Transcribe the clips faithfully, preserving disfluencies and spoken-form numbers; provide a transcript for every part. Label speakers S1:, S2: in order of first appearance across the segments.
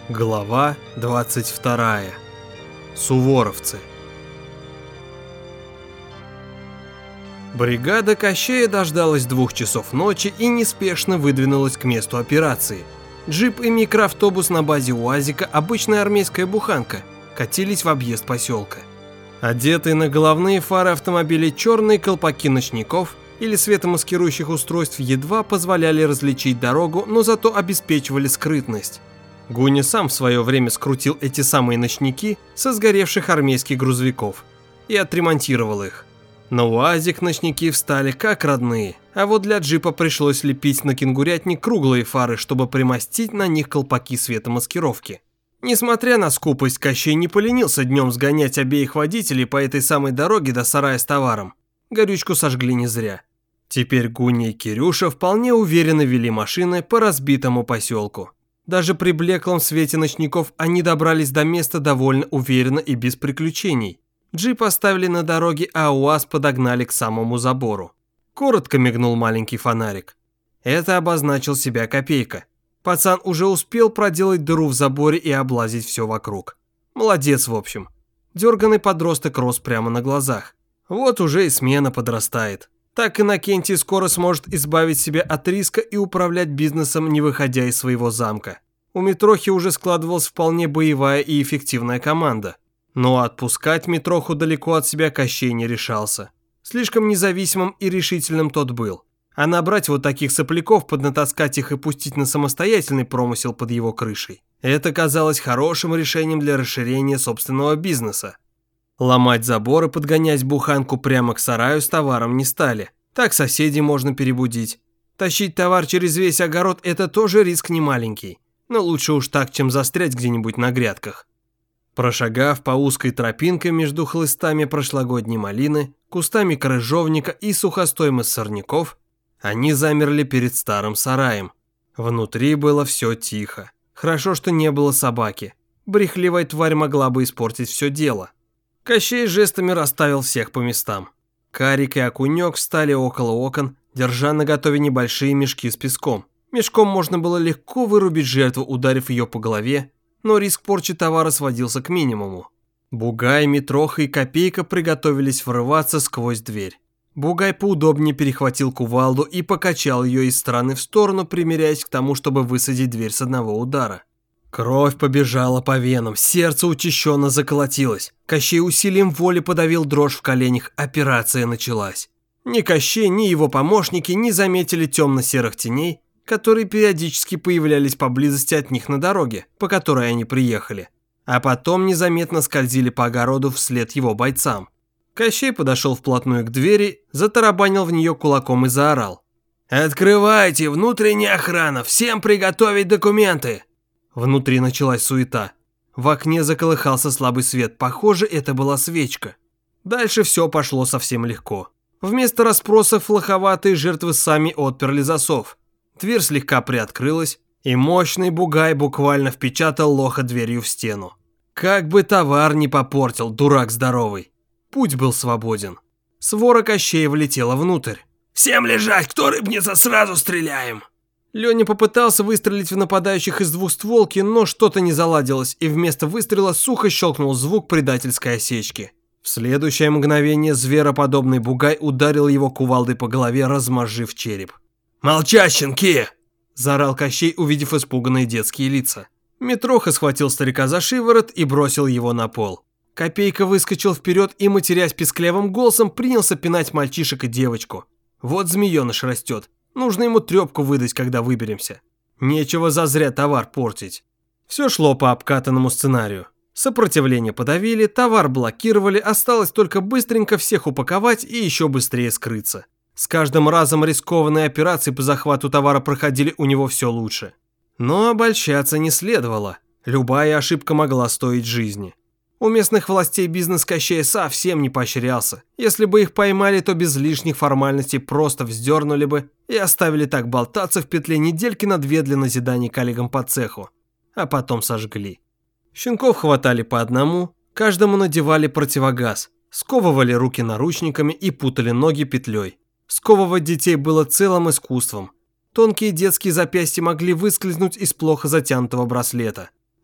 S1: Глава двадцать вторая. Суворовцы. Бригада Кощея дождалась двух часов ночи и неспешно выдвинулась к месту операции. Джип и микроавтобус на базе УАЗика, обычная армейская буханка, катились в объезд поселка. Одетые на головные фары автомобилей черные колпаки ночников или светомаскирующих устройств едва позволяли различить дорогу, но зато обеспечивали скрытность. Гуня сам в свое время скрутил эти самые ночники со сгоревших армейских грузовиков и отремонтировал их. На УАЗик ночники встали как родные, а вот для джипа пришлось лепить на кенгурятник круглые фары, чтобы примостить на них колпаки светомаскировки. Несмотря на скупость, Кощей не поленился днем сгонять обеих водителей по этой самой дороге до сарая с товаром. Горючку сожгли не зря. Теперь Гуня и Кирюша вполне уверенно вели машины по разбитому поселку. Даже при блеклом свете ночников они добрались до места довольно уверенно и без приключений. Джип оставили на дороге, а УАЗ подогнали к самому забору. Коротко мигнул маленький фонарик. Это обозначил себя Копейка. Пацан уже успел проделать дыру в заборе и облазить все вокруг. Молодец, в общем. Дерганый подросток рос прямо на глазах. Вот уже и смена подрастает. Так Иннокентий скоро сможет избавить себя от риска и управлять бизнесом, не выходя из своего замка. У Митрохи уже складывалась вполне боевая и эффективная команда. Но отпускать Митроху далеко от себя Кощей не решался. Слишком независимым и решительным тот был. А набрать вот таких сопляков, поднатаскать их и пустить на самостоятельный промысел под его крышей – это казалось хорошим решением для расширения собственного бизнеса. Ломать забор и подгонять буханку прямо к сараю с товаром не стали. Так соседей можно перебудить. Тащить товар через весь огород – это тоже риск немаленький. Но лучше уж так, чем застрять где-нибудь на грядках. Прошагав по узкой тропинке между хлыстами прошлогодней малины, кустами крыжовника и сухостойм из сорняков, они замерли перед старым сараем. Внутри было все тихо. Хорошо, что не было собаки. Брехливая тварь могла бы испортить все дело. Кощей жестами расставил всех по местам. Карик и Окунек встали около окон, держа наготове небольшие мешки с песком. Мешком можно было легко вырубить жертву, ударив ее по голове, но риск порчи товара сводился к минимуму. Бугай, Митроха и Копейка приготовились врываться сквозь дверь. Бугай поудобнее перехватил кувалду и покачал ее из стороны в сторону, примиряясь к тому, чтобы высадить дверь с одного удара. Кровь побежала по венам, сердце учащенно заколотилось. Кощей усилием воли подавил дрожь в коленях, операция началась. Ни Кощей, ни его помощники не заметили темно-серых теней, которые периодически появлялись поблизости от них на дороге, по которой они приехали, а потом незаметно скользили по огороду вслед его бойцам. Кощей подошел вплотную к двери, затарабанил в нее кулаком и заорал: «Открывайте, внутренняя охрана, всем приготовить документы!» Внутри началась суета. В окне заколыхался слабый свет, похоже, это была свечка. Дальше все пошло совсем легко. Вместо расспросов лоховатые жертвы сами отперли засов. Дверь слегка приоткрылась, и мощный бугай буквально впечатал лоха дверью в стену. Как бы товар не попортил, дурак здоровый. Путь был свободен. Свора Кощея влетела внутрь. «Всем лежать, кто рыбнется, сразу стреляем!» Леня попытался выстрелить в нападающих из двухстволки, но что-то не заладилось, и вместо выстрела сухо щелкнул звук предательской осечки. В следующее мгновение звероподобный бугай ударил его кувалдой по голове, размозжив череп. «Молчать, щенки!» – заорал Кощей, увидев испуганные детские лица. Митроха схватил старика за шиворот и бросил его на пол. Копейка выскочил вперед и, матерясь песклявым голосом, принялся пинать мальчишек и девочку. Вот змееныш растет, нужно ему трепку выдать, когда выберемся. Нечего зазря товар портить. Все шло по обкатанному сценарию. Сопротивление подавили, товар блокировали, осталось только быстренько всех упаковать и еще быстрее скрыться. С каждым разом рискованные операции по захвату товара проходили у него все лучше. Но обольщаться не следовало. Любая ошибка могла стоить жизни. У местных властей бизнес Кощея совсем не поощрялся. Если бы их поймали, то без лишних формальностей просто вздернули бы и оставили так болтаться в петле недельки на две для назиданий коллегам по цеху. А потом сожгли. Щенков хватали по одному, каждому надевали противогаз, сковывали руки наручниками и путали ноги петлей. Сковывать детей было целым искусством. Тонкие детские запястья могли выскользнуть из плохо затянутого браслета.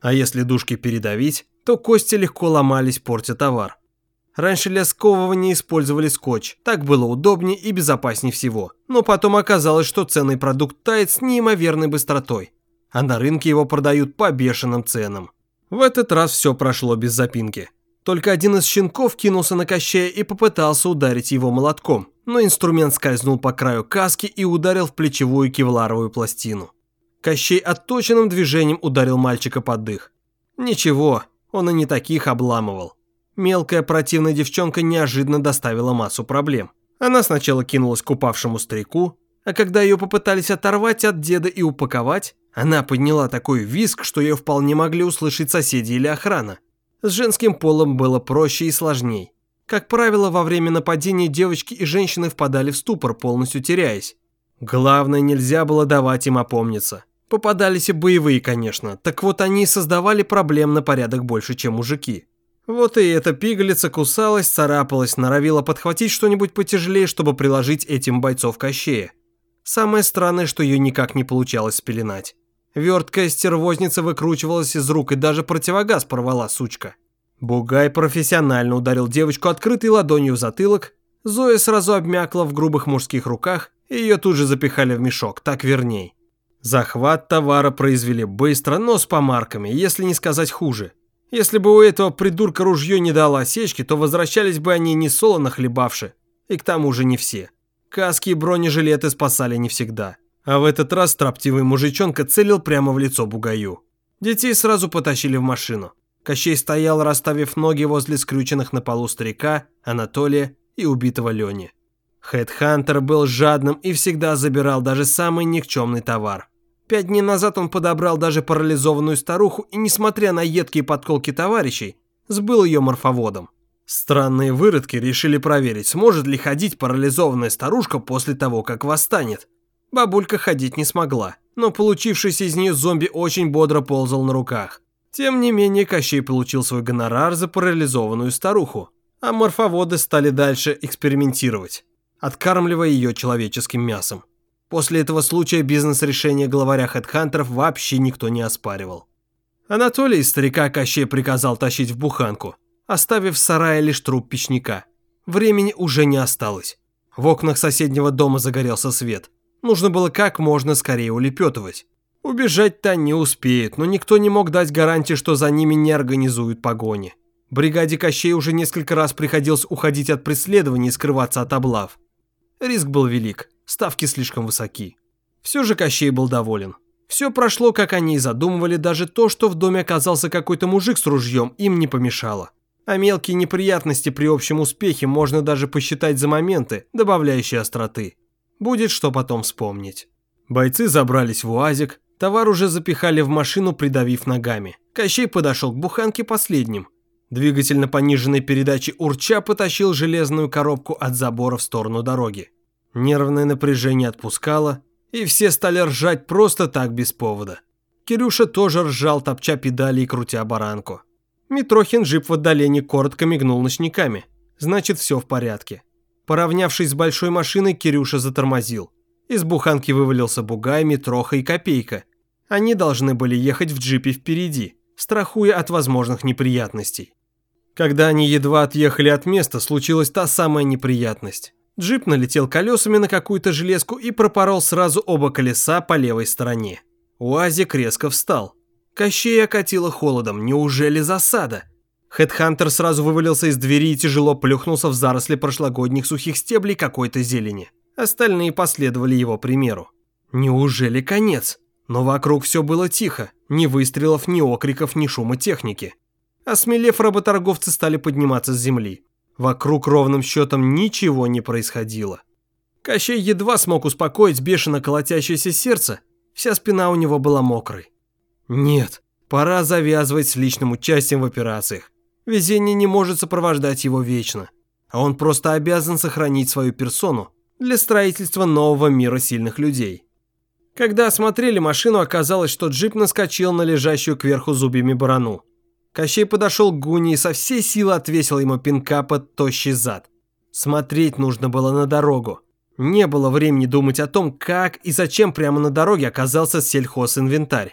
S1: А если дужки передавить, то кости легко ломались, портя товар. Раньше для сковывания использовали скотч, так было удобнее и безопаснее всего. Но потом оказалось, что ценный продукт тает с неимоверной быстротой, а на рынке его продают по бешеным ценам. В этот раз все прошло без запинки. Только один из щенков кинулся на Кощея и попытался ударить его молотком, но инструмент скользнул по краю каски и ударил в плечевую кевларовую пластину. Кощей отточенным движением ударил мальчика под дых. Ничего, он и не таких обламывал. Мелкая противная девчонка неожиданно доставила массу проблем. Она сначала кинулась к упавшему старику, а когда ее попытались оторвать от деда и упаковать, она подняла такой визг, что ее вполне могли услышать соседи или охрана. С женским полом было проще и сложней. Как правило, во время нападения девочки и женщины впадали в ступор, полностью теряясь. Главное, нельзя было давать им опомниться. Попадались и боевые, конечно, так вот они создавали проблем на порядок больше, чем мужики. Вот и эта пигалица кусалась, царапалась, норовила подхватить что-нибудь потяжелее, чтобы приложить этим бойцов Кощея. Самое странное, что ее никак не получалось спеленать. Верткая стервозница выкручивалась из рук и даже противогаз порвала, сучка. Бугай профессионально ударил девочку открытой ладонью в затылок. Зоя сразу обмякла в грубых мужских руках, и ее тут же запихали в мешок, так верней. Захват товара произвели быстро, но с помарками, если не сказать хуже. Если бы у этого придурка ружье не дало осечки, то возвращались бы они не солоно хлебавши, и к тому же не все. Каски и бронежилеты спасали не всегда. А в этот раз строптивый мужичонка целил прямо в лицо бугаю. Детей сразу потащили в машину. Кощей стоял, расставив ноги возле скрюченных на полу старика, Анатолия и убитого Лени. Хедхантер был жадным и всегда забирал даже самый никчемный товар. Пять дней назад он подобрал даже парализованную старуху и, несмотря на едкие подколки товарищей, сбыл ее морфоводом. Странные выродки решили проверить, сможет ли ходить парализованная старушка после того, как восстанет. Бабулька ходить не смогла, но получившийся из нее зомби очень бодро ползал на руках. Тем не менее, Кощей получил свой гонорар за парализованную старуху, а морфоводы стали дальше экспериментировать, откармливая ее человеческим мясом. После этого случая бизнес-решение главаря хедхантеров вообще никто не оспаривал. Анатолий из старика Кощей приказал тащить в буханку, оставив в сарае лишь труп печника. Времени уже не осталось. В окнах соседнего дома загорелся свет. Нужно было как можно скорее улепетывать. Убежать-то не успеют, но никто не мог дать гарантии, что за ними не организуют погони. Бригаде Кощея уже несколько раз приходилось уходить от преследования и скрываться от облав. Риск был велик, ставки слишком высоки. Все же Кощей был доволен. Все прошло, как они и задумывали, даже то, что в доме оказался какой-то мужик с ружьем, им не помешало. А мелкие неприятности при общем успехе можно даже посчитать за моменты, добавляющие остроты. Будет что потом вспомнить. Бойцы забрались в УАЗик, товар уже запихали в машину, придавив ногами. Кощей подошел к буханке последним. Двигатель на пониженной передаче урча потащил железную коробку от забора в сторону дороги. Нервное напряжение отпускало, и все стали ржать просто так без повода. Кирюша тоже ржал, топча педали и крутя баранку. Митрохин джип в отдалении коротко мигнул ночниками. Значит, все в порядке. Поравнявшись с большой машиной, Кирюша затормозил. Из буханки вывалился Бугай, Митроха и Копейка. Они должны были ехать в джипе впереди, страхуя от возможных неприятностей. Когда они едва отъехали от места, случилась та самая неприятность. Джип налетел колесами на какую-то железку и пропорол сразу оба колеса по левой стороне. УАЗик резко встал. Кощея окатило холодом. Неужели засада? Хедхантер сразу вывалился из двери и тяжело плюхнулся в заросли прошлогодних сухих стеблей какой-то зелени. Остальные последовали его примеру. Неужели конец? Но вокруг все было тихо. Ни выстрелов, ни окриков, ни шума техники. Осмелев, работорговцы стали подниматься с земли. Вокруг ровным счетом ничего не происходило. Кощей едва смог успокоить бешено колотящееся сердце. Вся спина у него была мокрой. Нет, пора завязывать с личным участием в операциях. Везение не может сопровождать его вечно. А он просто обязан сохранить свою персону для строительства нового мира сильных людей. Когда осмотрели машину, оказалось, что джип наскочил на лежащую кверху зубьями барану. Кощей подошел к Гуне и со всей силы отвесил ему пинка под тощий зад. Смотреть нужно было на дорогу. Не было времени думать о том, как и зачем прямо на дороге оказался сельхозинвентарь.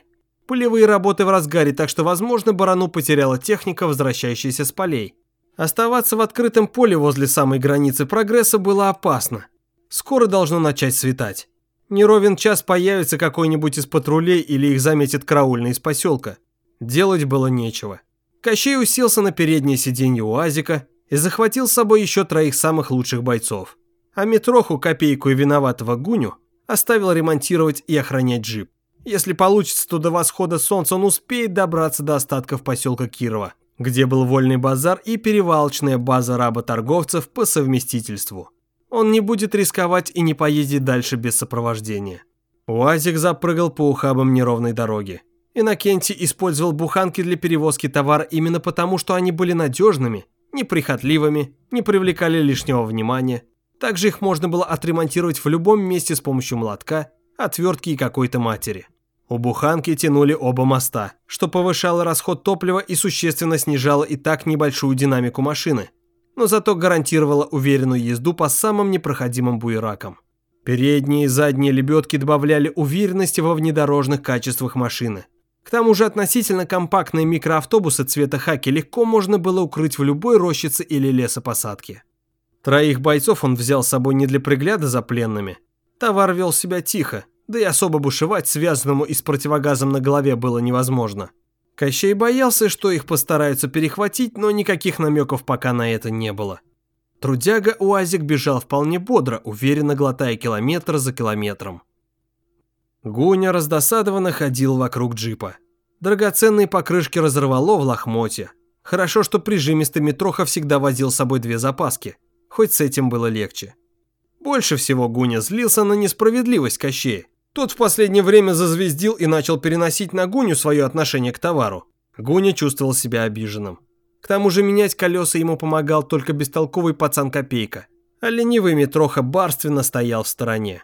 S1: Полевые работы в разгаре, так что, возможно, барану потеряла техника, возвращающаяся с полей. Оставаться в открытом поле возле самой границы прогресса было опасно. Скоро должно начать светать. Не ровен час появится какой-нибудь из патрулей или их заметит караульный из поселка. Делать было нечего. Кощей уселся на переднее сиденье УАЗика и захватил с собой еще троих самых лучших бойцов. А Митроху, Копейку и виноватого Гуню оставил ремонтировать и охранять джип. Если получится, то до восхода солнца он успеет добраться до остатков поселка Кирова, где был вольный базар и перевалочная база работорговцев по совместительству. Он не будет рисковать и не поедет дальше без сопровождения. УАЗик запрыгал по ухабам неровной дороги. Иннокентий использовал буханки для перевозки товара именно потому, что они были надежными, неприхотливыми, не привлекали лишнего внимания. Также их можно было отремонтировать в любом месте с помощью молотка, отвертки и какой-то матери. У буханки тянули оба моста, что повышало расход топлива и существенно снижало и так небольшую динамику машины, но зато гарантировало уверенную езду по самым непроходимым буеракам. Передние и задние лебедки добавляли уверенности во внедорожных качествах машины. К тому же относительно компактные микроавтобусы цвета хаки легко можно было укрыть в любой рощице или лесопосадке. Троих бойцов он взял с собой не для пригляда за пленными. Товар вел себя тихо, да и особо бушевать связанному и с противогазом на голове было невозможно. Кощей боялся, что их постараются перехватить, но никаких намеков пока на это не было. Трудяга УАЗик бежал вполне бодро, уверенно глотая километр за километром. Гуня раздосадованно ходил вокруг джипа. Драгоценные покрышки разорвало в лохмотья. Хорошо, что прижимистый Митроха всегда возил с собой две запаски. Хоть с этим было легче. Больше всего Гуня злился на несправедливость Кощея. Тот в последнее время зазвездил и начал переносить на Гуню свое отношение к товару. Гуня чувствовал себя обиженным. К тому же менять колеса ему помогал только бестолковый пацан Копейка, а ленивый Митроха барственно стоял в стороне.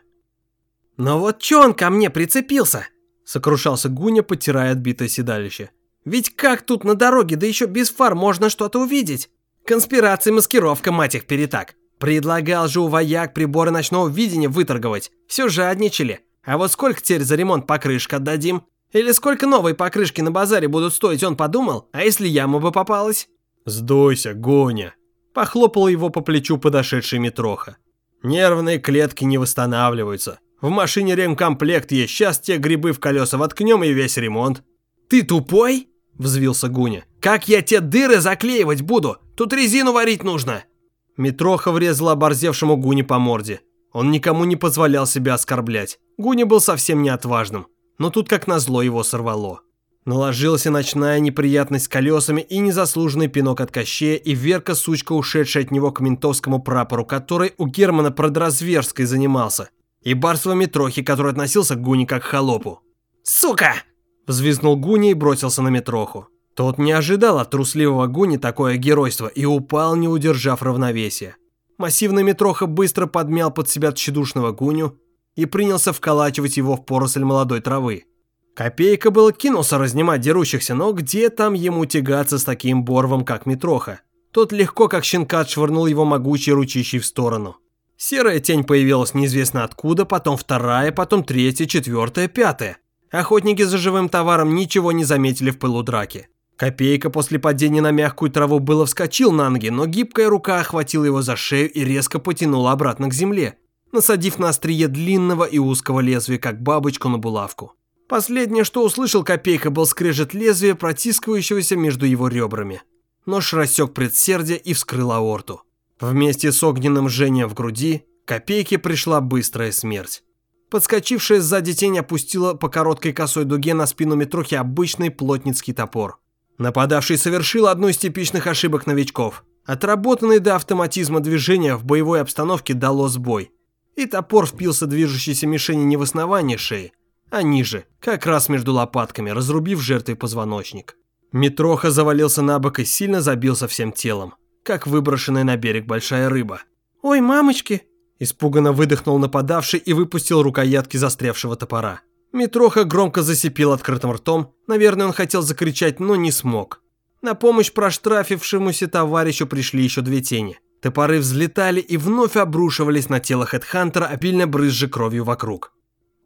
S1: «Но вот чё он ко мне прицепился?» – сокрушался Гуня, потирая отбитое седалище. «Ведь как тут на дороге, да еще без фар, можно что-то увидеть? Конспирация, маскировка, мать их перетак. Предлагал же у вояк приборы ночного видения выторговать. Все жадничали. А вот сколько теперь за ремонт покрышек отдадим? Или сколько новые покрышки на базаре будут стоить, он подумал? А если яма бы попалась?» «Сдойся, Гоня!» – похлопал его по плечу подошедший Митроха. «Нервные клетки не восстанавливаются. В машине ремкомплект есть, сейчас те грибы в колеса воткнем и весь ремонт». «Ты тупой?» – взвился Гуня. «Как я те дыры заклеивать буду? Тут резину варить нужно!» Митроха врезал оборзевшему Гуне по морде. Он никому не позволял себя оскорблять. Гуня был совсем не отважным, но тут как назло его сорвало. Наложилась и ночная неприятность с колесами, и незаслуженный пинок от Кощея, и Верка, сучка, ушедшая от него к ментовскому прапору, который у Германа Продразверской занимался, и барство Митрохи, который относился к Гуне как к холопу. «Сука!» – взвизгнул Гуня и бросился на Митроху. Тот не ожидал от трусливого Гуни такое геройство и упал, не удержав равновесия. Массивный Митроха быстро подмял под себя тщедушного Гуню и принялся вколачивать его в поросль молодой травы. Копейка было кинулся разнимать дерущихся, но где там ему тягаться с таким борвом, как Митроха? Тот легко, как щенка, отшвырнул его могучей ручищей в сторону. Серая тень появилась неизвестно откуда, потом вторая, потом третья, четвертая, пятая. Охотники за живым товаром ничего не заметили в пылу драки. Копейка после падения на мягкую траву было вскочил на ноги, но гибкая рука охватила его за шею и резко потянула обратно к земле, насадив на острие длинного и узкого лезвия, как бабочку на булавку. Последнее, что услышал Копейка, был скрежет лезвия, протискивающегося между его ребрами. Нож рассек предсердие и вскрыл аорту. Вместе с огненным жжением в груди Копейке пришла быстрая смерть. Подскочившая сзади тень опустила по короткой косой дуге на спину Митрохи обычный плотницкий топор. Нападавший совершил одну из типичных ошибок новичков. Отработанное до автоматизма движение в боевой обстановке дало сбой. И топор впился движущейся мишени не в основание шеи, а ниже, как раз между лопатками, разрубив жертвой позвоночник. Митроха завалился на бок и сильно забился всем телом, как выброшенная на берег большая рыба. «Ой, мамочки!» – испуганно выдохнул нападавший и выпустил рукоятки застрявшего топора. Митроха громко засипел открытым ртом, наверное, он хотел закричать, но не смог. На помощь проштрафившемуся товарищу пришли еще две тени. Топоры взлетали и вновь обрушивались на тело Хедхантера, обильно брызжа кровью вокруг.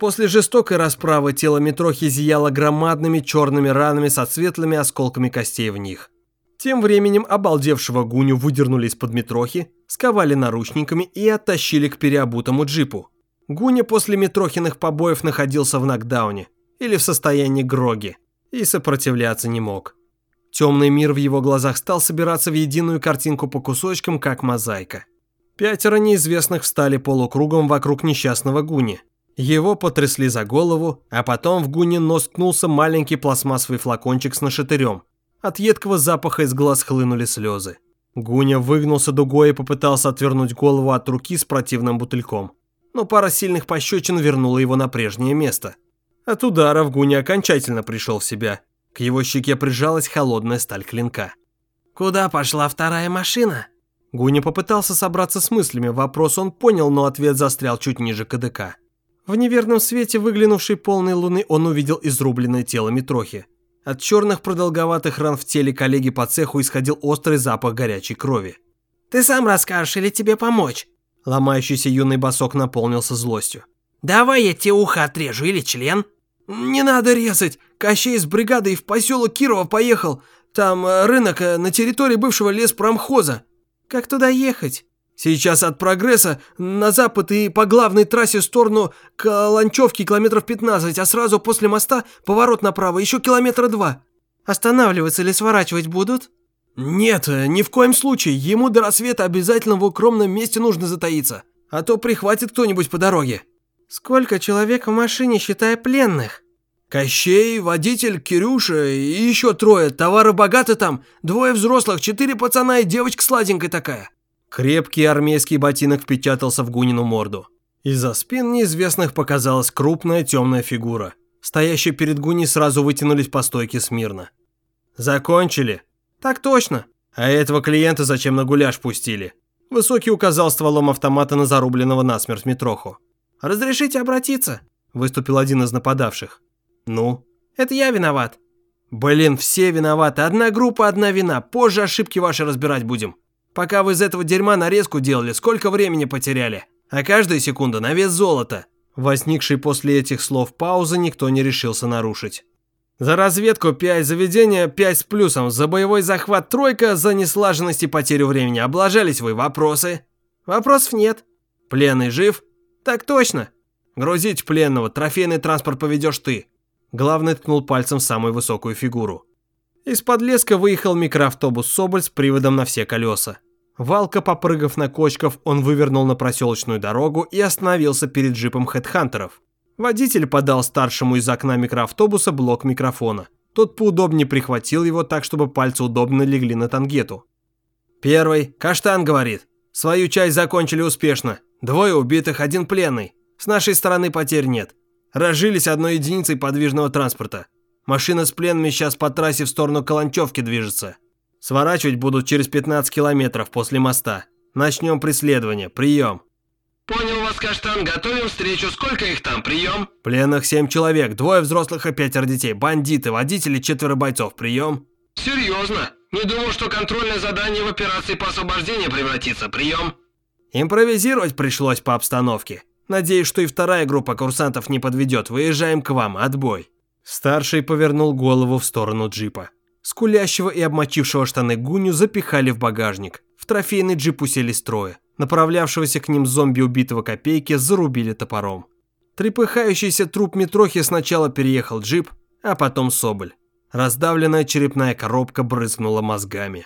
S1: После жестокой расправы тело Митрохи зияло громадными черными ранами со светлыми осколками костей в них. Тем временем обалдевшего Гуню выдернули из-под Митрохи, сковали наручниками и оттащили к переобутому джипу. Гуня после Митрохиных побоев находился в нокдауне или в состоянии гроги и сопротивляться не мог. Темный мир в его глазах стал собираться в единую картинку по кусочкам, как мозаика. Пятеро неизвестных встали полукругом вокруг несчастного Гуни. Его потрясли за голову, а потом в Гуни нос ткнулся маленький пластмассовый флакончик с нашатырем. От едкого запаха из глаз хлынули слезы. Гуня выгнулся дугой и попытался отвернуть голову от руки с противным бутыльком. Но пара сильных пощечин вернула его на прежнее место. От ударов Гуня окончательно пришел в себя. К его щеке прижалась холодная сталь клинка. «Куда пошла вторая машина?» Гуня попытался собраться с мыслями. Вопрос он понял, но ответ застрял чуть ниже КДК. В неверном свете выглянувшей полной луны он увидел изрубленное тело Митрохи. От черных продолговатых ран в теле коллеги по цеху исходил острый запах горячей крови. «Ты сам расскажешь или тебе помочь?» Ломающийся юный босок наполнился злостью. «Давай я тебе ухо отрежу или член?» «Не надо резать. Кощей с бригадой в поселок Кирово поехал. Там рынок на территории бывшего леспромхоза». «Как туда ехать?» «Сейчас от Прогресса на запад и по главной трассе в сторону Каланчевки километров пятнадцать, а сразу после моста поворот направо, еще километра два». «Останавливаться или сворачивать будут?» «Нет, ни в коем случае. Ему до рассвета обязательно в укромном месте нужно затаиться, а то прихватит кто-нибудь по дороге». «Сколько человек в машине, считая пленных?» «Кощей, водитель, Кирюша и еще трое. Товары богаты там. Двое взрослых, четыре пацана и девочка сладенькая такая». Крепкий армейский ботинок впечатался в Гунину морду. Из-за спин неизвестных показалась крупная темная фигура. Стоящие перед Гуней сразу вытянулись по стойке смирно. «Закончили?» «Так точно». «А этого клиента зачем на гуляш пустили?» Высокий указал стволом автомата на зарубленного насмерть Митроху. «Разрешите обратиться?» Выступил один из нападавших. «Ну?» «Это я виноват». «Блин, все виноваты. Одна группа, одна вина. Позже ошибки ваши разбирать будем. Пока вы из этого дерьма нарезку делали, сколько времени потеряли? А каждая секунда на вес золота». Возникшей после этих слов паузы никто не решился нарушить. «За разведку пять, за ведение пять с плюсом, за боевой захват тройка, за неслаженность и потерю времени. Облажались вы? Вопросы?» «Вопросов нет». «Пленный жив?» «Так точно». «Грузить пленного, трофейный транспорт поведешь ты». Главный ткнул пальцем в самую высокую фигуру. Из-под леска выехал микроавтобус «Соболь» с приводом на все колеса. Валко, попрыгав на кочках, он вывернул на проселочную дорогу и остановился перед джипом хедхантеров. Водитель подал старшему из окна микроавтобуса блок микрофона. Тот поудобнее прихватил его так, чтобы пальцы удобно легли на тангету. «Первый. Каштан говорит. Свою часть закончили успешно. Двое убитых, один пленный. С нашей стороны потерь нет. Разжились одной единицей подвижного транспорта. Машина с пленными сейчас по трассе в сторону Каланчевки движется. Сворачивать будут через пятнадцать километров после моста. Начнем преследование. Прием».
S2: «Понял вас, Каштан. Готовим встречу. Сколько их там? Прием?»
S1: «Пленных семь человек. Двое взрослых и пятеро детей. Бандиты, водители, четверо бойцов. Прием?»
S2: «Серьезно? Не думал, что контрольное задание в операции по освобождению превратится. Прием?»
S1: «Импровизировать пришлось по обстановке. Надеюсь, что и вторая группа курсантов не подведет. Выезжаем к вам. Отбой». Старший повернул голову в сторону джипа. Скулящего и обмочившего штаны Гуню запихали в багажник. В трофейный джип уселись трое. Направлявшегося к ним зомби убитого Копейки зарубили топором. Трепыхающийся труп Митрохи сначала переехал джип, а потом Соболь. Раздавленная черепная коробка брызгнула мозгами.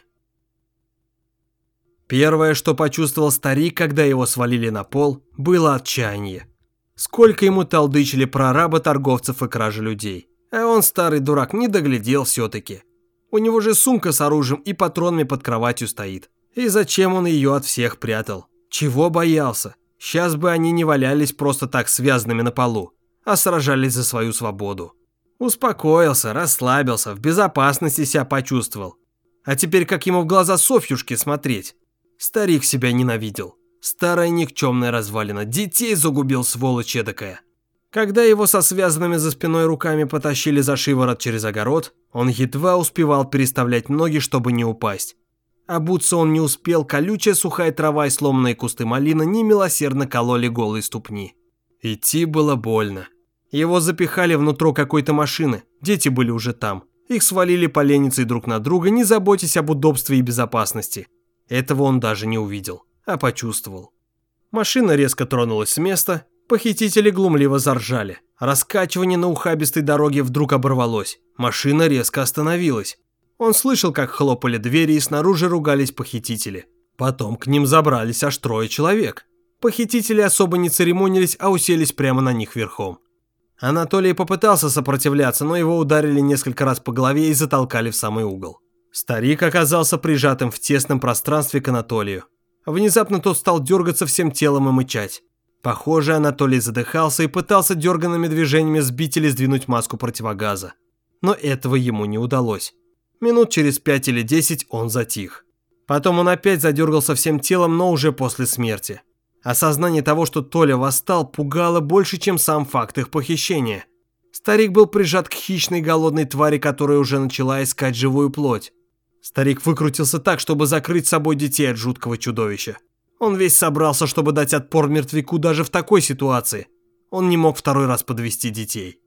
S1: Первое, что почувствовал старик, когда его свалили на пол, было отчаяние. Сколько ему толдычили про работорговцев и кражи людей. А он, старый дурак, не доглядел все-таки. У него же сумка с оружием и патронами под кроватью стоит. И зачем он ее от всех прятал? Чего боялся? Сейчас бы они не валялись просто так связанными на полу, а сражались за свою свободу. Успокоился, расслабился, в безопасности себя почувствовал. А теперь как ему в глаза Софьюшки смотреть? Старик себя ненавидел. Старая никчемная развалина. Детей загубил, сволочь эдакая. Когда его со связанными за спиной руками потащили за шиворот через огород, он едва успевал переставлять ноги, чтобы не упасть. Обуться он не успел, колючая сухая трава и сломанные кусты малины немилосердно кололи голые ступни. Идти было больно. Его запихали внутрь какой-то машины, дети были уже там. Их свалили поленницей друг на друга, не заботясь об удобстве и безопасности. Этого он даже не увидел, а почувствовал. Машина резко тронулась с места, похитители глумливо заржали. Раскачивание на ухабистой дороге вдруг оборвалось, машина резко остановилась. Он слышал, как хлопали двери и снаружи ругались похитители. Потом к ним забрались аж трое человек. Похитители особо не церемонились, а уселись прямо на них верхом. Анатолий попытался сопротивляться, но его ударили несколько раз по голове и затолкали в самый угол. Старик оказался прижатым в тесном пространстве к Анатолию. Внезапно тот стал дергаться всем телом и мычать. Похоже, Анатолий задыхался и пытался дерганными движениями сбить или сдвинуть маску противогаза. Но этого ему не удалось. Минут через пять или десять он затих. Потом он опять задергался всем телом, но уже после смерти. Осознание того, что Толя восстал, пугало больше, чем сам факт их похищения. Старик был прижат к хищной голодной твари, которая уже начала искать живую плоть. Старик выкрутился так, чтобы закрыть собой детей от жуткого чудовища. Он весь собрался, чтобы дать отпор мертвяку даже в такой ситуации. Он не мог второй раз подвести детей.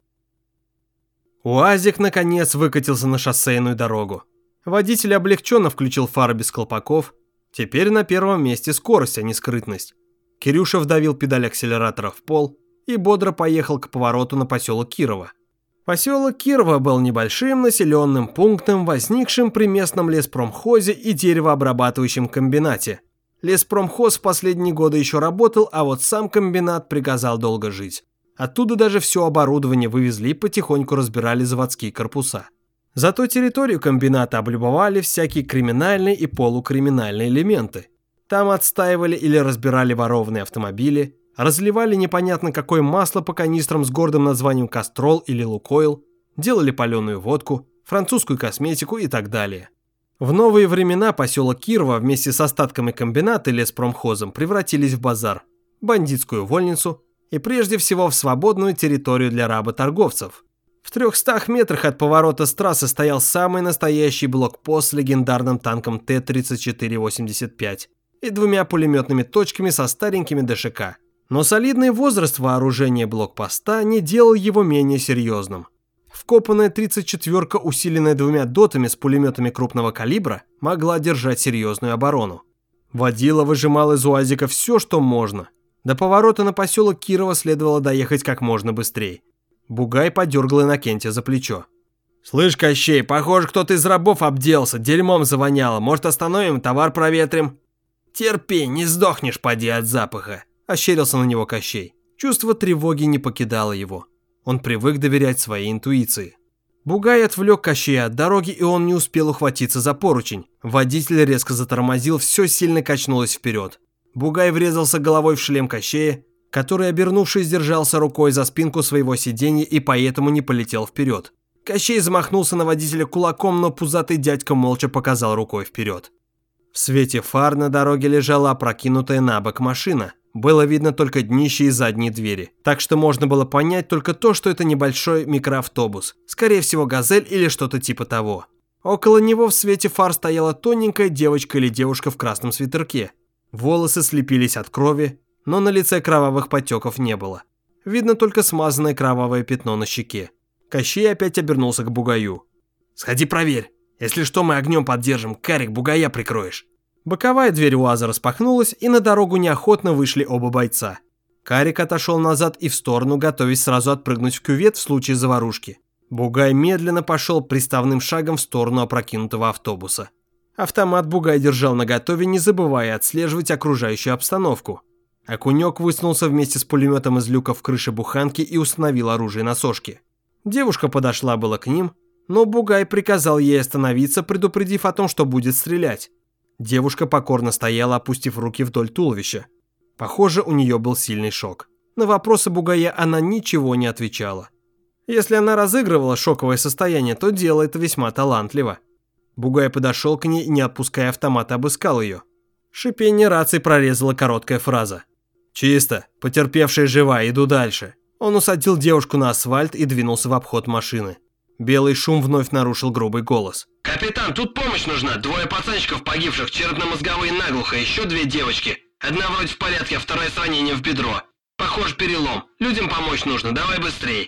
S1: УАЗик, наконец, выкатился на шоссейную дорогу. Водитель облегченно включил фары без колпаков. Теперь на первом месте скорость, а не скрытность. Кирюша вдавил педаль акселератора в пол и бодро поехал к повороту на поселок Кирово. Поселок Кирово был небольшим населенным пунктом, возникшим при местном леспромхозе и деревообрабатывающем комбинате. Леспромхоз в последние годы еще работал, а вот сам комбинат приказал долго жить. Оттуда даже все оборудование вывезли и потихоньку разбирали заводские корпуса. Зато территорию комбината облюбовали всякие криминальные и полукриминальные элементы. Там отстаивали или разбирали ворованные автомобили, разливали непонятно какое масло по канистрам с гордым названием «Кастрол» или «Лукойл», делали паленую водку, французскую косметику и так далее. В новые времена поселок Кирово вместе с остатками комбината и леспромхозом превратились в базар, бандитскую вольницу и прежде всего в свободную территорию для работорговцев. В трехстах метрах от поворота с трассы стоял самый настоящий блокпост с легендарным танком Т тридцать четыре восемьдесят пять и двумя пулеметными точками со старенькими ДШК. Но солидный возраст вооружения блокпоста не делал его менее серьезным. Вкопанная тридцать четвёрка, усиленная двумя дотами с пулеметами крупного калибра, могла держать серьезную оборону. Водила выжимал из УАЗика все, что можно. До поворота на поселок Кирово следовало доехать как можно быстрее. Бугай подергал Иннокентия за плечо. «Слышь, Кощей, похоже, кто-то из рабов обделся, дерьмом завоняло. Может, остановим, товар проветрим?» «Терпи, не сдохнешь, поди, от запаха», – ощерился на него Кощей. Чувство тревоги не покидало его. Он привык доверять своей интуиции. Бугай отвлек Кощея от дороги, и он не успел ухватиться за поручень. Водитель резко затормозил, все сильно качнулось вперед. Бугай врезался головой в шлем Кощея, который, обернувшись, держался рукой за спинку своего сиденья и поэтому не полетел вперед. Кощей замахнулся на водителя кулаком, но пузатый дядька молча показал рукой вперед. В свете фар на дороге лежала опрокинутая на бок машина. Было видно только днище и задние двери, так что можно было понять только то, что это небольшой микроавтобус, скорее всего «Газель» или что-то типа того. Около него в свете фар стояла тоненькая девочка или девушка в красном свитерке. Волосы слепились от крови, но на лице кровавых подтеков не было. Видно только смазанное кровавое пятно на щеке. Кощей опять обернулся к Бугаю. «Сходи проверь. Если что, мы огнем поддержим. Карик, Бугая прикроешь». Боковая дверь УАЗа распахнулась, и на дорогу неохотно вышли оба бойца. Карик отошел назад и в сторону, готовясь сразу отпрыгнуть в кювет в случае заварушки. Бугай медленно пошел приставным шагом в сторону опрокинутого автобуса. Автомат Бугай держал наготове, не забывая отслеживать окружающую обстановку. Окунек высунулся вместе с пулеметом из люка в крыше буханки и установил оружие на сошке. Девушка подошла было к ним, но Бугай приказал ей остановиться, предупредив о том, что будет стрелять. Девушка покорно стояла, опустив руки вдоль туловища. Похоже, у нее был сильный шок. На вопросы Бугая она ничего не отвечала. Если она разыгрывала шоковое состояние, то делала это весьма талантливо. Бугай подошел к ней и, не отпуская автомата, обыскал ее. Шипение рации прорезала короткая фраза. «Чисто, потерпевшая жива, иду дальше». Он усадил девушку на асфальт и двинулся в обход машины. Белый шум вновь нарушил грубый голос.
S2: «Капитан, тут помощь нужна. Двое пацанчиков погибших, черепно-мозговые наглухо, еще две девочки. Одна вроде в порядке, а вторая с ранением в бедро. Похоже, перелом. Людям помочь нужно, давай быстрей».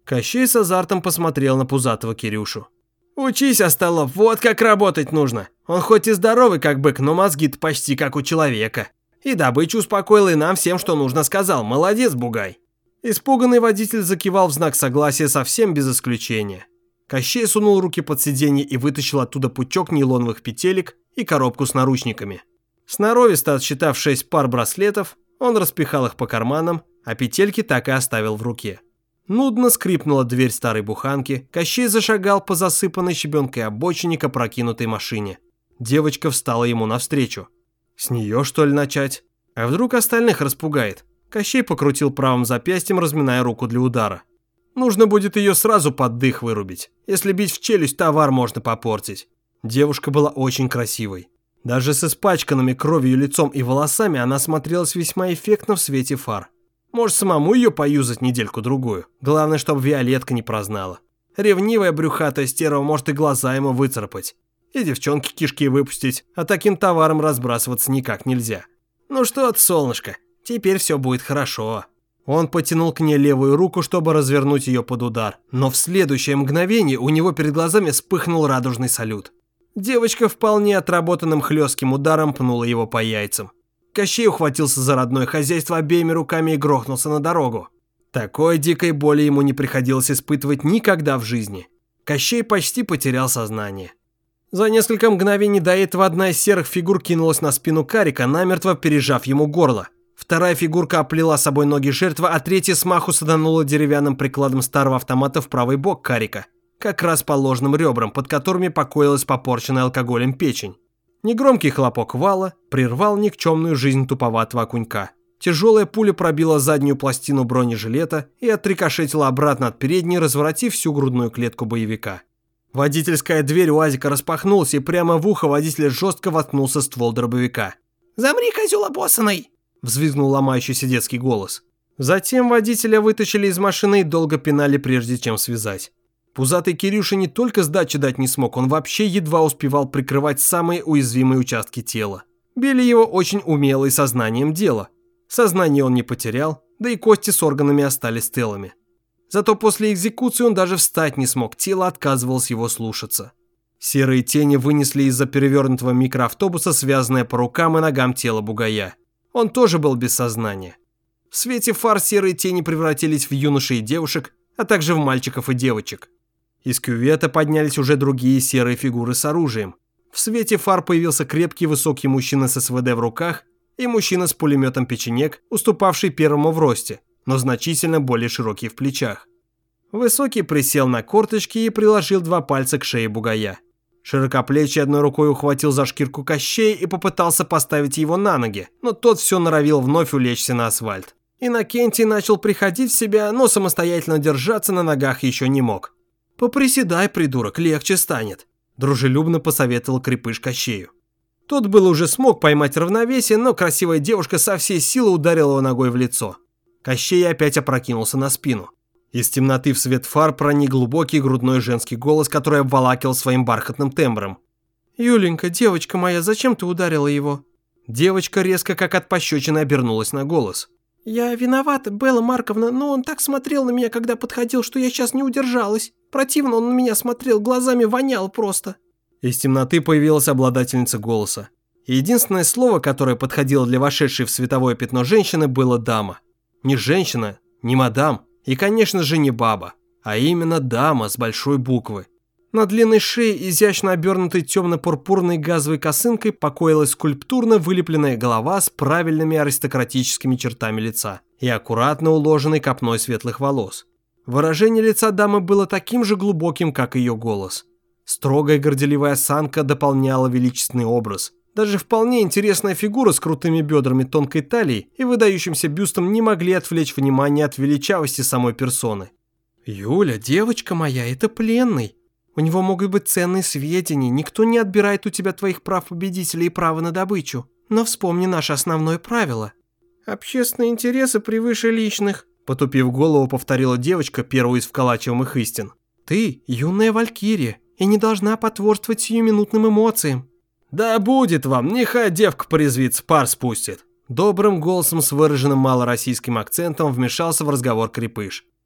S1: Кощей с азартом посмотрел на пузатого Кирюшу. «Учись, остолоп, вот как работать нужно. Он хоть и здоровый, как бык, но мозги-то почти как у человека. И добычу успокоил, и нам всем, что нужно, сказал. Молодец, бугай». Испуганный водитель закивал в знак согласия совсем без исключения. Кощей сунул руки под сиденье и вытащил оттуда пучок нейлоновых петелек и коробку с наручниками. Сноровисто отсчитав шесть пар браслетов, он распихал их по карманам, а петельки так и оставил в руке. Нудно скрипнула дверь старой буханки, Кощей зашагал по засыпанной щебенкой обочине к опрокинутой машине. Девочка встала ему навстречу. С нее, что ли, начать? А вдруг остальных распугает? Кощей покрутил правым запястьем, разминая руку для удара. Нужно будет ее сразу под дых вырубить. Если бить в челюсть, товар можно попортить. Девушка была очень красивой. Даже с испачканными кровью лицом и волосами она смотрелась весьма эффектно в свете фар. Может, самому ее поюзать недельку-другую. Главное, чтобы Виолетка не прознала. Ревнивая брюхатая стерва может и глаза ему выцарапать. И девчонке кишки выпустить, а таким товаром разбрасываться никак нельзя. Ну что ты, солнышко, теперь все будет хорошо. Он потянул к ней левую руку, чтобы развернуть ее под удар. Но в следующее мгновение у него перед глазами вспыхнул радужный салют. Девочка вполне отработанным хлестким ударом пнула его по яйцам. Кощей ухватился за родное хозяйство обеими руками и грохнулся на дорогу. Такой дикой боли ему не приходилось испытывать никогда в жизни. Кощей почти потерял сознание. За несколько мгновений до этого одна из серых фигур кинулась на спину Карика, намертво пережав ему горло. Вторая фигурка оплела собой ноги жертвы, а третья смаху саданула деревянным прикладом старого автомата в правый бок Карика, как раз по ложным ребрам, под которыми покоилась попорченная алкоголем печень. Негромкий хлопок вала прервал никчемную жизнь туповатого окунька. Тяжелая пуля пробила заднюю пластину бронежилета и отрикошетила обратно от передней, разворотив всю грудную клетку боевика. Водительская дверь УАЗика распахнулась, и прямо в ухо водителя жестко воткнулся ствол дробовика. «Замри, козел обоссанный!» – взвизгнул ломающийся детский голос. Затем водителя вытащили из машины и долго пинали, прежде чем связать. Пузатый Кирюша не только сдачи дать не смог, он вообще едва успевал прикрывать самые уязвимые участки тела. Били его очень умело и сознанием дела. Сознание он не потерял, да и кости с органами остались целыми. Зато после экзекуции он даже встать не смог, тело отказывалось его слушаться. Серые тени вынесли из-за перевернутого микроавтобуса связанное по рукам и ногам тело бугая. Он тоже был без сознания. В свете фар серые тени превратились в юношей и девушек, а также в мальчиков и девочек. Из кювета поднялись уже другие серые фигуры с оружием. В свете фар появился крепкий высокий мужчина с СВД в руках и мужчина с пулеметом печенек, уступавший первому в росте, но значительно более широкий в плечах. Высокий присел на корточки и приложил два пальца к шее бугая. Широкоплечий одной рукой ухватил за шкирку Кощея и попытался поставить его на ноги, но тот все норовил вновь улечься на асфальт. Иннокентий начал приходить в себя, но самостоятельно держаться на ногах еще не мог. «Поприседай, придурок, легче станет», – дружелюбно посоветовал крепыш Кощею. Тот было уже смог поймать равновесие, но красивая девушка со всей силы ударила его ногой в лицо. Кощей опять опрокинулся на спину. Из темноты в свет фар проник глубокий грудной женский голос, который обволакивал своим бархатным тембром. «Юленька, девочка моя, зачем ты ударила его?» Девочка резко, как от пощечины, обернулась на голос. «Я виновата, Белла Марковна, но он так смотрел на меня, когда подходил, что я сейчас не удержалась. Противно он на меня смотрел, глазами вонял просто». Из темноты появилась обладательница голоса. И единственное слово, которое подходило для вошедшей в световое пятно женщины, было «дама». Не женщина, не мадам и, конечно же, не баба, а именно дама с большой буквы. На длинной шее, изящно обернутой темно-пурпурной газовой косынкой, покоилась скульптурно вылепленная голова с правильными аристократическими чертами лица и аккуратно уложенной копной светлых волос. Выражение лица дамы было таким же глубоким, как ее голос. Строгая горделивая осанка дополняла величественный образ. Даже вполне интересная фигура с крутыми бедрами, тонкой талией и выдающимся бюстом не могли отвлечь внимание от величавости самой персоны. «Юля, девочка моя, это пленный. У него могут быть ценные сведения, никто не отбирает у тебя твоих прав победителя и права на добычу. Но вспомни наше основное правило. Общественные интересы превыше личных», потупив голову, повторила девочка первую из вколачиваемых истин. «Ты юная валькирия и не должна потворствовать сиюминутным эмоциям». «Да будет вам, нехай девка порезвится, пар спустит». Добрым голосом с выраженным малороссийским акцентом вмешался в разговор крепыш.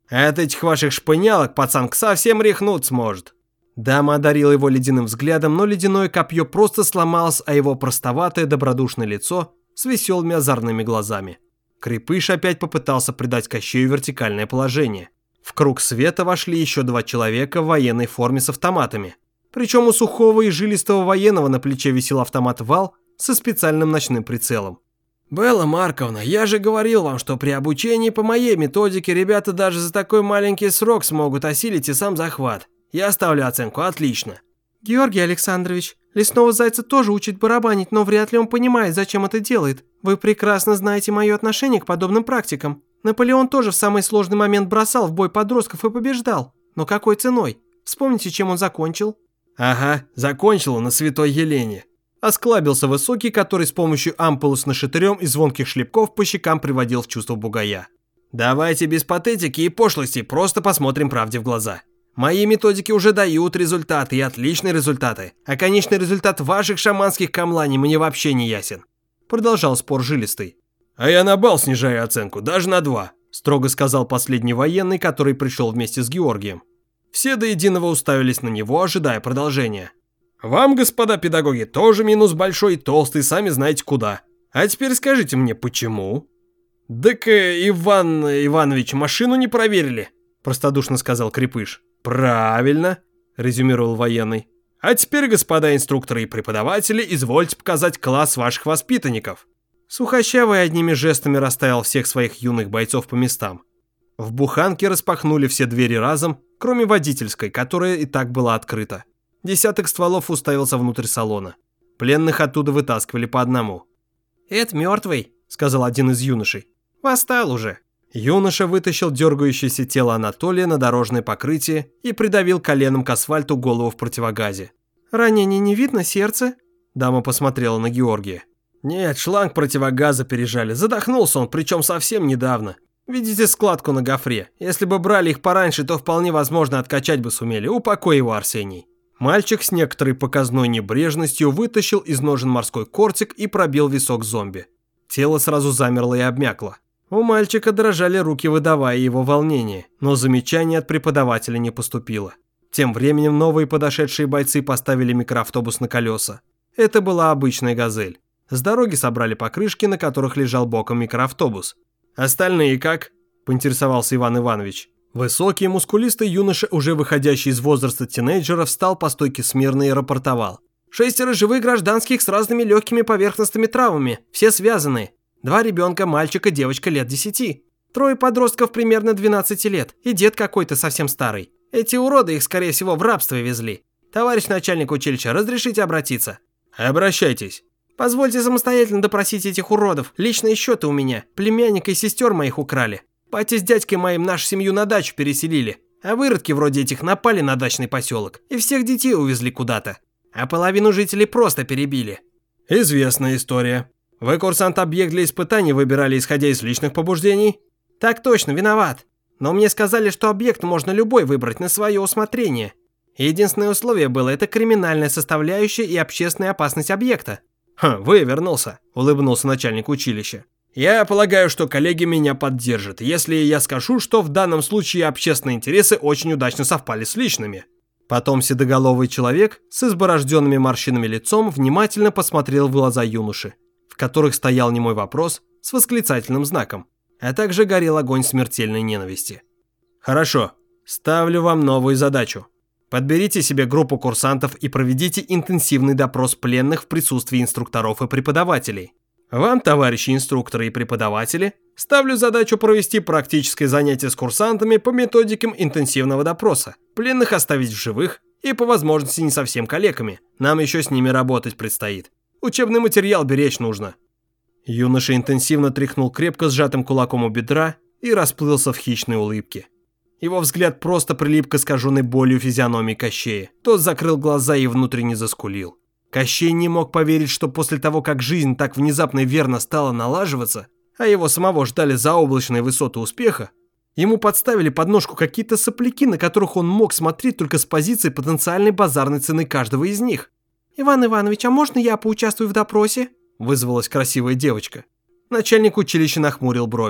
S1: От этих ваших шпынялок пацанка совсем рехнуть сможет. Дама одарила его ледяным взглядом, но ледяное копье просто сломалось, а его простоватое добродушное лицо с веселыми озорными глазами. Крепыш опять попытался придать Кощею вертикальное положение. В круг света вошли еще два человека в военной форме с автоматами. Причем у сухого и жилистого военного на плече висел автомат «Вал» со специальным ночным прицелом. «Белла Марковна, я же говорил вам, что при обучении по моей методике ребята даже за такой маленький срок смогут осилить и сам захват. Я ставлю оценку «отлично».
S3: Георгий Александрович, лесного зайца тоже учат барабанить, но вряд ли он понимает, зачем это делает. Вы прекрасно знаете мое отношение к подобным практикам. Наполеон тоже в самый сложный момент бросал в бой подростков и побеждал. Но какой ценой? Вспомните, чем он закончил.
S1: Ага, закончил он на Святой Елене. Осклабился высокий, который с помощью ампулы с нашатырем и звонких шлепков по щекам приводил в чувство бугая. Давайте без патетики и пошлости, просто посмотрим правде в глаза. Мои методики уже дают результаты и отличные результаты, а конечный результат ваших шаманских камланий мне вообще не ясен. Продолжал спор жилистый. А я на бал снижаю оценку, даже на два, строго сказал последний военный, который пришел вместе с Георгием. Все до единого уставились на него, ожидая продолжения. Вам, господа педагоги, тоже минус большой и толстый, сами знаете куда. А теперь скажите мне, почему? Так Иван Иванович машину не проверили, простодушно сказал Крепыш. Правильно, резюмировал военный. А теперь, господа инструкторы и преподаватели, извольте показать класс ваших воспитанников. Сухощавый одними жестами расставил всех своих юных бойцов по местам. В буханке распахнули все двери разом, кроме водительской, которая и так была открыта. Десяток стволов уставился внутрь салона. Пленных оттуда вытаскивали по одному. «Это мертвый», — сказал один из юношей. «Восстал уже». Юноша вытащил дергающееся тело Анатолия на дорожное покрытие и придавил коленом к асфальту голову в противогазе.
S3: «Ранение не видно, сердце?»
S1: Дама посмотрела на Георгия. «Нет, шланг противогаза пережали. Задохнулся он, причем совсем недавно. Видите складку на гофре? Если бы брали их пораньше, то вполне возможно откачать бы сумели. Упокой его, Арсений». Мальчик с некоторой показной небрежностью вытащил из ножен морской кортик и пробил висок зомби. Тело сразу замерло и обмякло. У мальчика дрожали руки, выдавая его волнение, но замечание от преподавателя не поступило. Тем временем новые подошедшие бойцы поставили микроавтобус на колеса. Это была обычная «Газель». С дороги собрали покрышки, на которых лежал боком микроавтобус. «Остальные как?» – поинтересовался Иван Иванович. Высокий, мускулистый юноша, уже выходящий из возраста тинейджера, встал по стойке смирно и рапортовал. «Шестеро живых гражданских с разными легкими поверхностными травмами, все связаны. Два ребенка, мальчик и девочка лет десяти. Трое подростков примерно двенадцати лет, и дед какой-то совсем старый. Эти уроды их, скорее всего, в рабство везли. Товарищ начальник училища, разрешите обратиться?» «Обращайтесь». «Позвольте самостоятельно допросить этих уродов. Личные счеты у меня. Племянника и сестер моих украли. Батя с дядькой моим нашу семью на дачу переселили. А выродки вроде этих напали на дачный поселок и всех детей увезли куда-то. А половину жителей просто перебили». «Известная история. Вы, курсант, объект для испытаний выбирали, исходя из личных побуждений?» «Так точно, виноват. Но мне сказали, что объект можно любой выбрать на свое усмотрение. Единственное условие было – это криминальная составляющая и общественная опасность объекта». «Ха, вывернулся», – улыбнулся начальник училища. «Я полагаю, что коллеги меня поддержат, если я скажу, что в данном случае общественные интересы очень удачно совпали с личными». Потом седоголовый человек с изборожденными морщинами лицом внимательно посмотрел в глаза юноши, в которых стоял немой вопрос с восклицательным знаком, а также горел огонь смертельной ненависти. «Хорошо, ставлю вам новую задачу. Подберите себе группу курсантов и проведите интенсивный допрос пленных в присутствии инструкторов и преподавателей. Вам, товарищи инструкторы и преподаватели, ставлю задачу провести практическое занятие с курсантами по методикам интенсивного допроса, пленных оставить в живых и по возможности не совсем калеками. Нам еще с ними работать предстоит. Учебный материал беречь нужно». Юноша интенсивно тряхнул крепко сжатым кулаком у бедра и расплылся в хищной улыбке. Его взгляд просто прилип к искаженной болью физиономии Кощея. Тот закрыл глаза и внутренне заскулил. Кощей не мог поверить, что после того, как жизнь так внезапно и верно стала налаживаться, а его самого ждали заоблачные высоты успеха, ему подставили под ножку какие-то сопляки, на которых он мог смотреть только с позиции потенциальной базарной цены каждого из них.
S3: «Иван Иванович, а можно я поучаствую в допросе?» –
S1: вызвалась красивая девочка. Начальник училища нахмурил брови.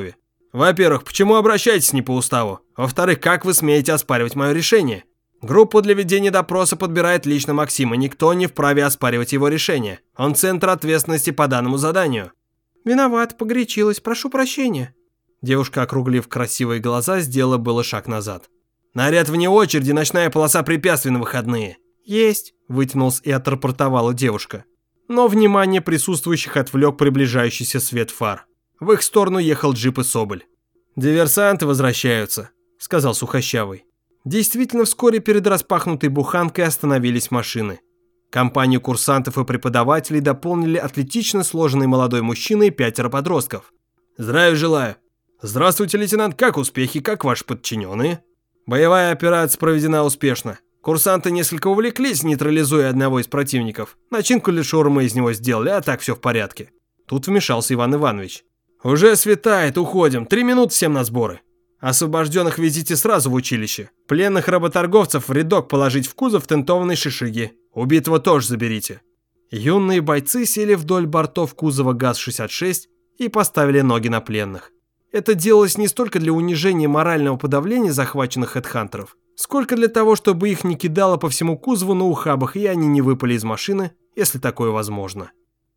S1: Во-первых, почему обращаетесь не по уставу? Во-вторых, как вы смеете оспаривать мое решение? Группу для ведения допроса подбирает лично Максим, и никто не вправе оспаривать его решение. Он центр ответственности по данному заданию.
S3: Виноват, погорячилась, прошу прощения.
S1: Девушка, округлив красивые глаза, сделала было шаг назад. Наряд вне очереди, ночная полоса препятствий на выходные.
S3: Есть,
S1: вытянулась и отрапортовала девушка. Но внимание присутствующих отвлек приближающийся свет фар. В их сторону ехал джип и Соболь. «Диверсанты возвращаются», — сказал Сухощавый. Действительно, вскоре перед распахнутой буханкой остановились машины. Компанию курсантов и преподавателей дополнили атлетично сложенный молодой мужчина и пятеро подростков. «Здравия желаю». «Здравствуйте, лейтенант, как успехи, как ваши подчиненные?» «Боевая операция проведена успешно. Курсанты несколько увлеклись, нейтрализуя одного из противников. Начинку для шаурмы из него сделали, а так все в порядке». Тут вмешался Иван Иванович. «Уже светает, уходим, три минуты всем на сборы. Освобожденных везите сразу в училище. Пленных работорговцев в рядок положить в кузов тентованной шишиги. Убитого тоже заберите». Юные бойцы сели вдоль бортов кузова ГАЗ шестьдесят шесть и поставили ноги на пленных. Это делалось не столько для унижения морального подавления захваченных хедхантеров, сколько для того, чтобы их не кидало по всему кузову на ухабах, и они не выпали из машины, если такое возможно.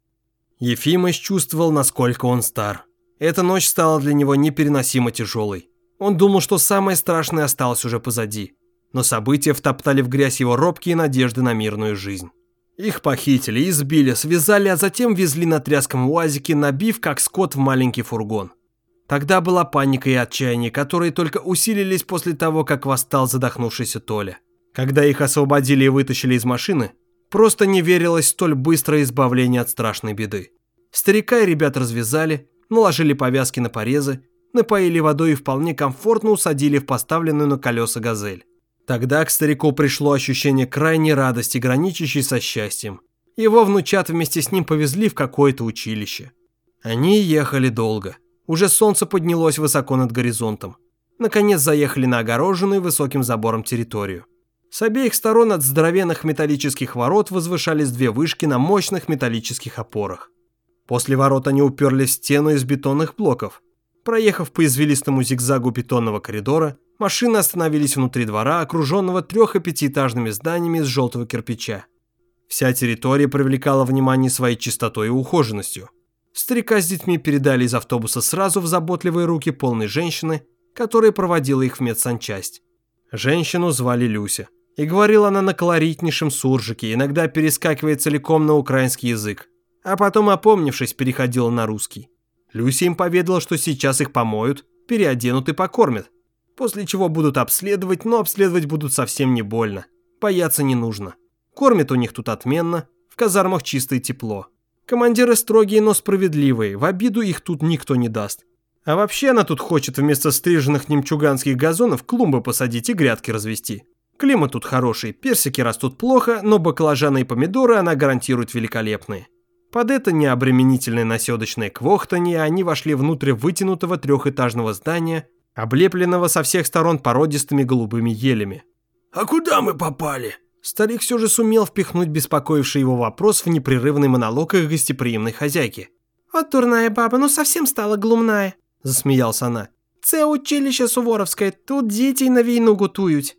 S1: Ефимыч чувствовал, насколько он стар. Эта ночь стала для него непереносимо тяжелой. Он думал, что самое страшное осталось уже позади. Но события втоптали в грязь его робкие надежды на мирную жизнь. Их похитили, избили, связали, а затем везли на тряском уазике, набив как скот в маленький фургон. Тогда была паника и отчаяние, которые только усилились после того, как восстал задохнувшийся Толя. Когда их освободили и вытащили из машины, просто не верилось столь быстрое избавление от страшной беды. Старика и ребят развязали, наложили повязки на порезы, напоили водой и вполне комфортно усадили в поставленную на колеса «Газель». Тогда к старику пришло ощущение крайней радости, граничащей со счастьем. Его внучат вместе с ним повезли в какое-то училище. Они ехали долго. Уже солнце поднялось высоко над горизонтом. Наконец заехали на огороженную высоким забором территорию. С обеих сторон от здоровенных металлических ворот возвышались две вышки на мощных металлических опорах. После ворот они уперлись в стену из бетонных блоков. Проехав по извилистому зигзагу бетонного коридора, машины остановились внутри двора, окруженного трех- и пятиэтажными зданиями из желтого кирпича. Вся территория привлекала внимание своей чистотой и ухоженностью. Старика с детьми передали из автобуса сразу в заботливые руки полной женщины, которая проводила их в медсанчасть. Женщину звали Люся, и говорила она на колоритнейшем суржике, иногда перескакивая целиком на украинский язык, а потом, опомнившись, переходила на русский. Люся им поведала, что сейчас их помоют, переоденут и покормят, после чего будут обследовать, но обследовать будут совсем не больно, бояться не нужно. Кормят у них тут отменно, в казармах чисто и тепло. Командиры строгие, но справедливые, в обиду их тут никто не даст. А вообще она тут хочет вместо стриженных немчуганских газонов клумбы посадить и грядки развести. Климат тут хороший, персики растут плохо, но баклажаны и помидоры она гарантирует великолепные. Под это необременительное наседочное квохтанье они вошли внутрь вытянутого трехэтажного здания, облепленного со всех сторон породистыми голубыми елями.
S4: «А куда мы попали?»
S1: Старик все же сумел впихнуть беспокоивший его вопрос в непрерывный монолог их гостеприимной хозяйки.
S3: «От дурная баба, ну совсем стала глумная», –
S1: засмеялась она.
S3: «Це училище Суворовское, тут детей на війну готують».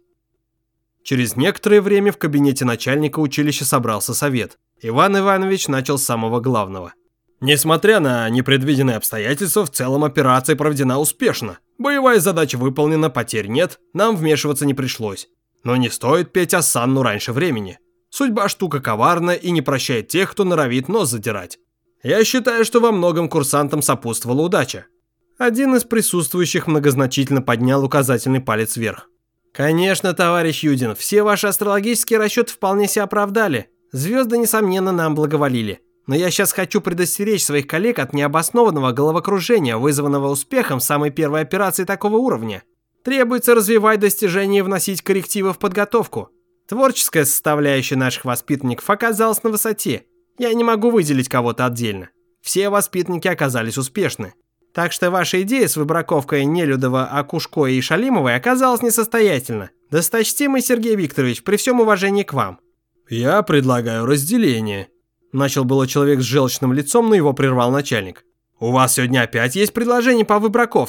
S1: Через некоторое время в кабинете начальника училища собрался совет. Иван Иванович начал с самого главного. Несмотря на непредвиденные обстоятельства, в целом операция проведена успешно. Боевая задача выполнена, потерь нет, нам вмешиваться не пришлось. Но не стоит петь осанну раньше времени. Судьба штука коварная и не прощает тех, кто норовит нос задирать. Я считаю, что во многом курсантам сопутствовала удача. Один из присутствующих многозначительно поднял указательный палец вверх. Конечно, товарищ Юдин, все ваши астрологические расчеты вполне себя оправдали. Звезды, несомненно, нам благоволили. Но я сейчас хочу предостеречь своих коллег от необоснованного головокружения, вызванного успехом самой первой операции такого уровня. Требуется развивать достижения и вносить коррективы в подготовку. Творческая составляющая наших воспитанников оказалась на высоте. Я не могу выделить кого-то отдельно. Все воспитанники оказались успешны. Так что ваша идея с выбраковкой Нелюдова, Акушко и Шалимовой оказалась несостоятельна. Досточтимый Сергей Викторович, при всем уважении к вам. Я предлагаю разделение. Начал было человек с желчным лицом, но его прервал начальник. У вас сегодня опять есть предложение по выбраковке?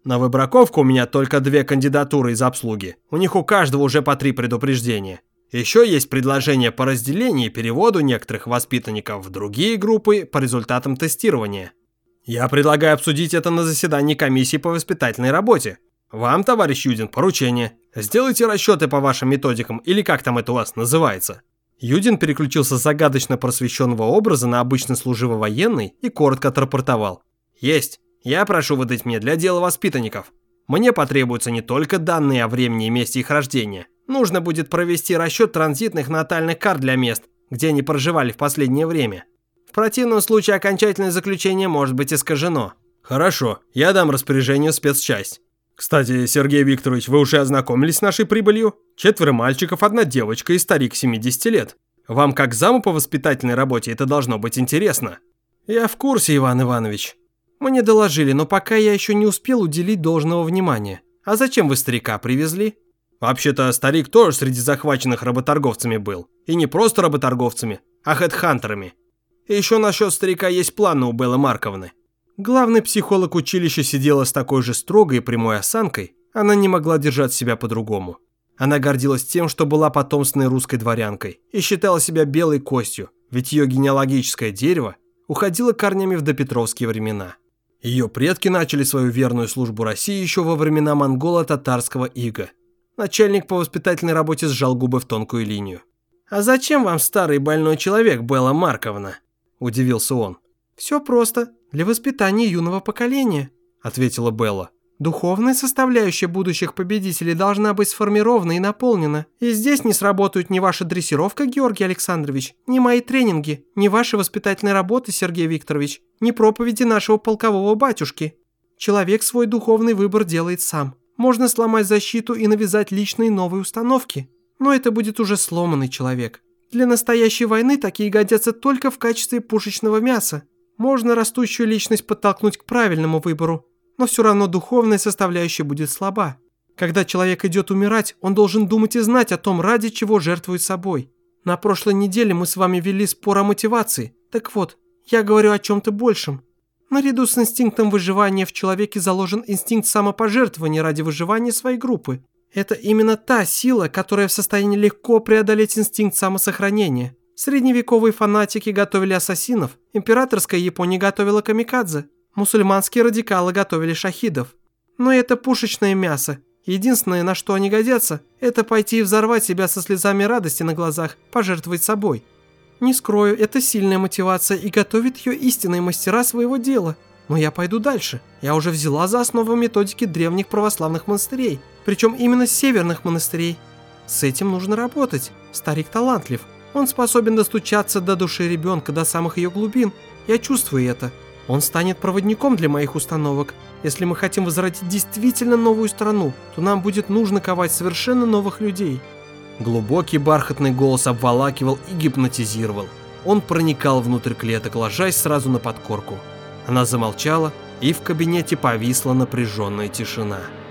S1: На выбраковку у меня только две кандидатуры из обслуги. У них у каждого уже по три предупреждения. Еще есть предложение по разделению и переводу некоторых воспитанников в другие группы по результатам тестирования. Я предлагаю обсудить это на заседании комиссии по воспитательной работе. Вам, товарищ Юдин, поручение. Сделайте расчеты по вашим методикам, или как там это у вас называется. Юдин переключился с загадочно просвещенного образа на обычно служиво-военный и коротко отрапортовал. Есть. Я прошу выдать мне для дела воспитанников. Мне потребуются не только данные о времени и месте их рождения. Нужно будет провести расчет транзитных натальных карт для мест, где они проживали в последнее время. В противном случае окончательное заключение может быть искажено. Хорошо, я дам распоряжение в спецчасть. Кстати, Сергей Викторович, вы уже ознакомились с нашей прибылью? Четверо мальчиков, одна девочка и старик семидесяти лет. Вам как заму по воспитательной работе это должно быть интересно. Я в курсе, Иван Иванович. Мне доложили, но пока я еще не успел уделить должного внимания. А зачем вы старика привезли? Вообще-то старик тоже среди захваченных работорговцами был. И не просто работорговцами, а хедхантерами. И еще насчет старика есть планы у Беллы Марковны. Главный психолог училища сидела с такой же строгой и прямой осанкой, она не могла держать себя по-другому. Она гордилась тем, что была потомственной русской дворянкой и считала себя белой костью, ведь ее генеалогическое дерево уходило корнями в допетровские времена. Ее предки начали свою верную службу России еще во времена монголо-татарского ига. Начальник по воспитательной работе сжал губы в тонкую линию. «А зачем вам старый больной человек, Белла Марковна?» – удивился он. «Все просто. Для воспитания юного поколения», – ответила Белла. «Духовная составляющая будущих победителей должна быть сформирована и наполнена. И здесь не сработают ни ваша дрессировка, Георгий Александрович, ни мои тренинги, ни ваши воспитательные работы, Сергей Викторович, ни проповеди нашего полкового батюшки. Человек свой духовный выбор делает сам. Можно сломать защиту и навязать личные новые установки, но это будет уже сломанный человек. Для настоящей войны такие годятся только в качестве пушечного мяса. Можно растущую личность подтолкнуть к правильному выбору, но все равно духовная составляющая будет слаба. Когда человек идет умирать, он должен думать и знать о том, ради чего жертвует собой. На прошлой неделе мы с вами вели спор о мотивации. Так вот, я говорю о чем-то большем. Наряду с инстинктом выживания в человеке заложен инстинкт самопожертвования ради выживания своей группы. Это именно та сила, которая в состоянии легко преодолеть инстинкт самосохранения. Средневековые фанатики готовили ассасинов, императорская Япония готовила камикадзе, мусульманские радикалы готовили шахидов. Но это пушечное мясо. Единственное, на что они годятся, это пойти и взорвать себя со слезами радости на глазах, пожертвовать собой. Не скрою, это сильная мотивация и готовит ее истинные мастера своего дела. Но я пойду дальше. Я уже взяла за основу методики древних православных монастырей, причем именно северных монастырей. С этим нужно работать. Старик талантлив. Он способен достучаться до души ребенка, до самых ее глубин. Я чувствую это. Он станет проводником для моих установок. Если мы хотим возродить действительно новую страну, то нам будет нужно ковать совершенно новых людей. Глубокий бархатный голос обволакивал и гипнотизировал. Он проникал внутрь клеток, ложась сразу на подкорку. Она замолчала, и в кабинете повисла напряженная тишина.